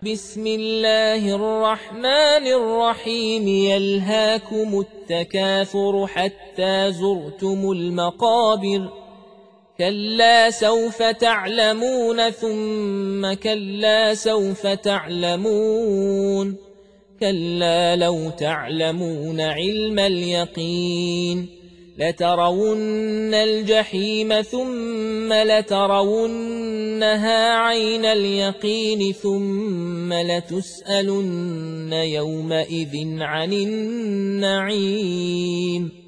بسم الله الرحمن الرحيم يلهاكم التكاثر حتى زرتم المقابر كلا سوف تعلمون ثم كلا سوف تعلمون كلا لو تعلمون علم اليقين لترون الجحيم ثم لترونها عين اليقين ثم لتسألن يومئذ عن النعيم